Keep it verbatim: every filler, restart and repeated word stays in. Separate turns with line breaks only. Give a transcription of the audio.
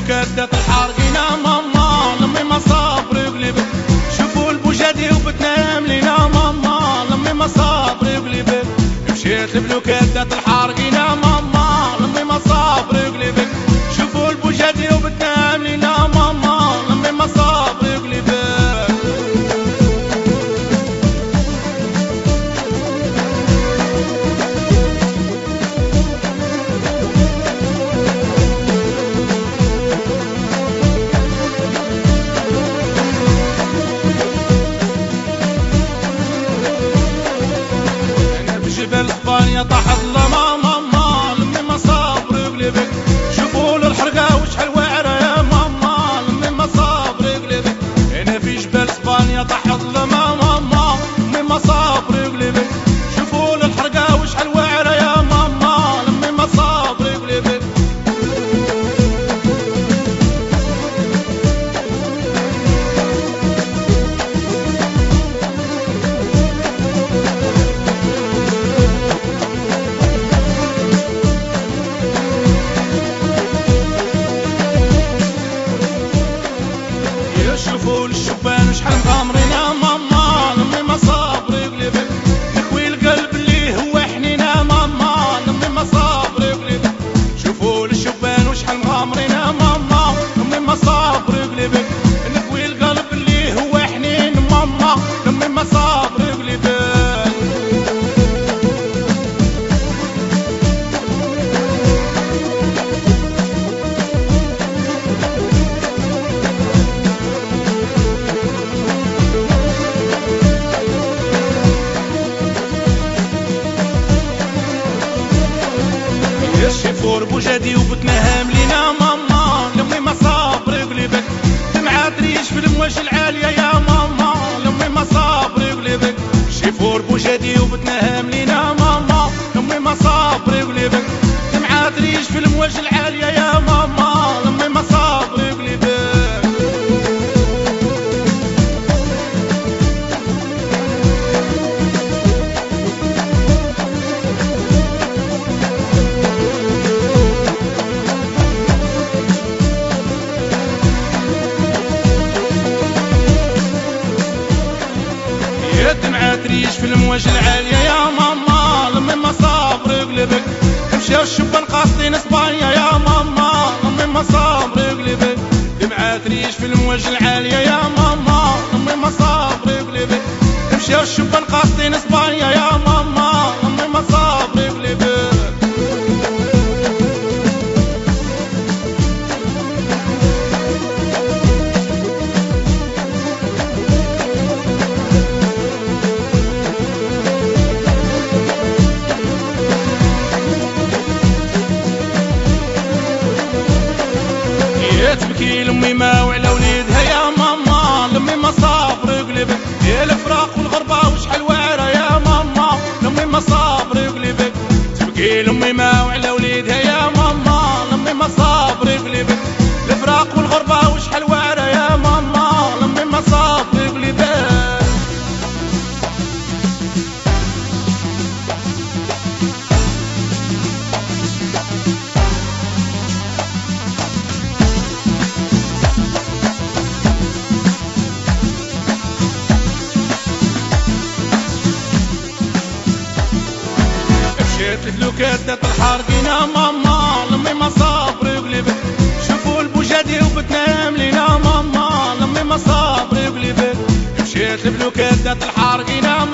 البلوكات الحارقينا ماما لمي ما صابر يقلبك. شوفوا البوجادي وبتنا ملينا ماما لمي ما صابر يقلبك. مشيت البلوكات الحارقينا ماما لمي ما صابر يقلبك. شوفوا البوجادي وبتنا ملينا ماما لمي ما صابر يقلبك. جبل اسبانيا طاح الظلام ماما لمي ما صابر يقلبك. شوفوا الحرقه وشحال واعره يا ماما لمي ما صابر يقلبك. هنا في جبل اسبانيا طاح الظلام ماما لمي ما صابر يقلبك. شوفوا الحرقه وشحال واعره يا ماما لمي ما صابر يقلبك. شوفوا الشبان وشحال مغامرين ماما لمي ما صابر يقلبك. نخوي القلب اللي هو حنينه ماما لمي ما صابر يقلبك. شوفوا الشبان وشحال مغامرين ماما لمي ما صابر يقلبك. نخوي القلب اللي هو حنين ماما لمي ما صابر يقلبك. شوفوا بوجادي وبتنا ملينا ماما لمي ما صابر يقلبك. دمعة تريش في المواج العالية يا ماما لمي ما صابر يقلبك. شوفوا بوجادي وبتنا ملينا ماما لمي ما صابر يقلبك. دمعة تريش في المواج العالية يا ماما لمي ما صابر يقلبك. الدمعة تريش في المواج العالية يا ماما لمي ما صابر يقلبك. مشاو الشبان قاصدين اسبانيا يا ماما لمي ما صابر يقلبك. دمعة تريش في المواج العالية يا ماما لمي ما صابر يقلبك. مشاو الشبان قاصدين اسبانيا يا ماما لمي ما صابر يقلبك. تبكي لمي ما وعلى وليدها يا ماما لمي ما صابر يقلبك. يا الفراق والغربة وشحال واعرة يا ماما لمي ما صابر يقلبك. تبكي لمي ما وعلى وليدها يا ماما لمي ما صابر يقلبك. الفراق والغربة وشحال واعرة يا ماما لمي ما صابر يقلبك. مشيت البلوكات الحارقينا ماما لمي ما صابر يقلبك. شوفوا البوجادي وبتنا ملينا ماما لمي ما صابر يقلبك. مشيت البلوكات الحارقينا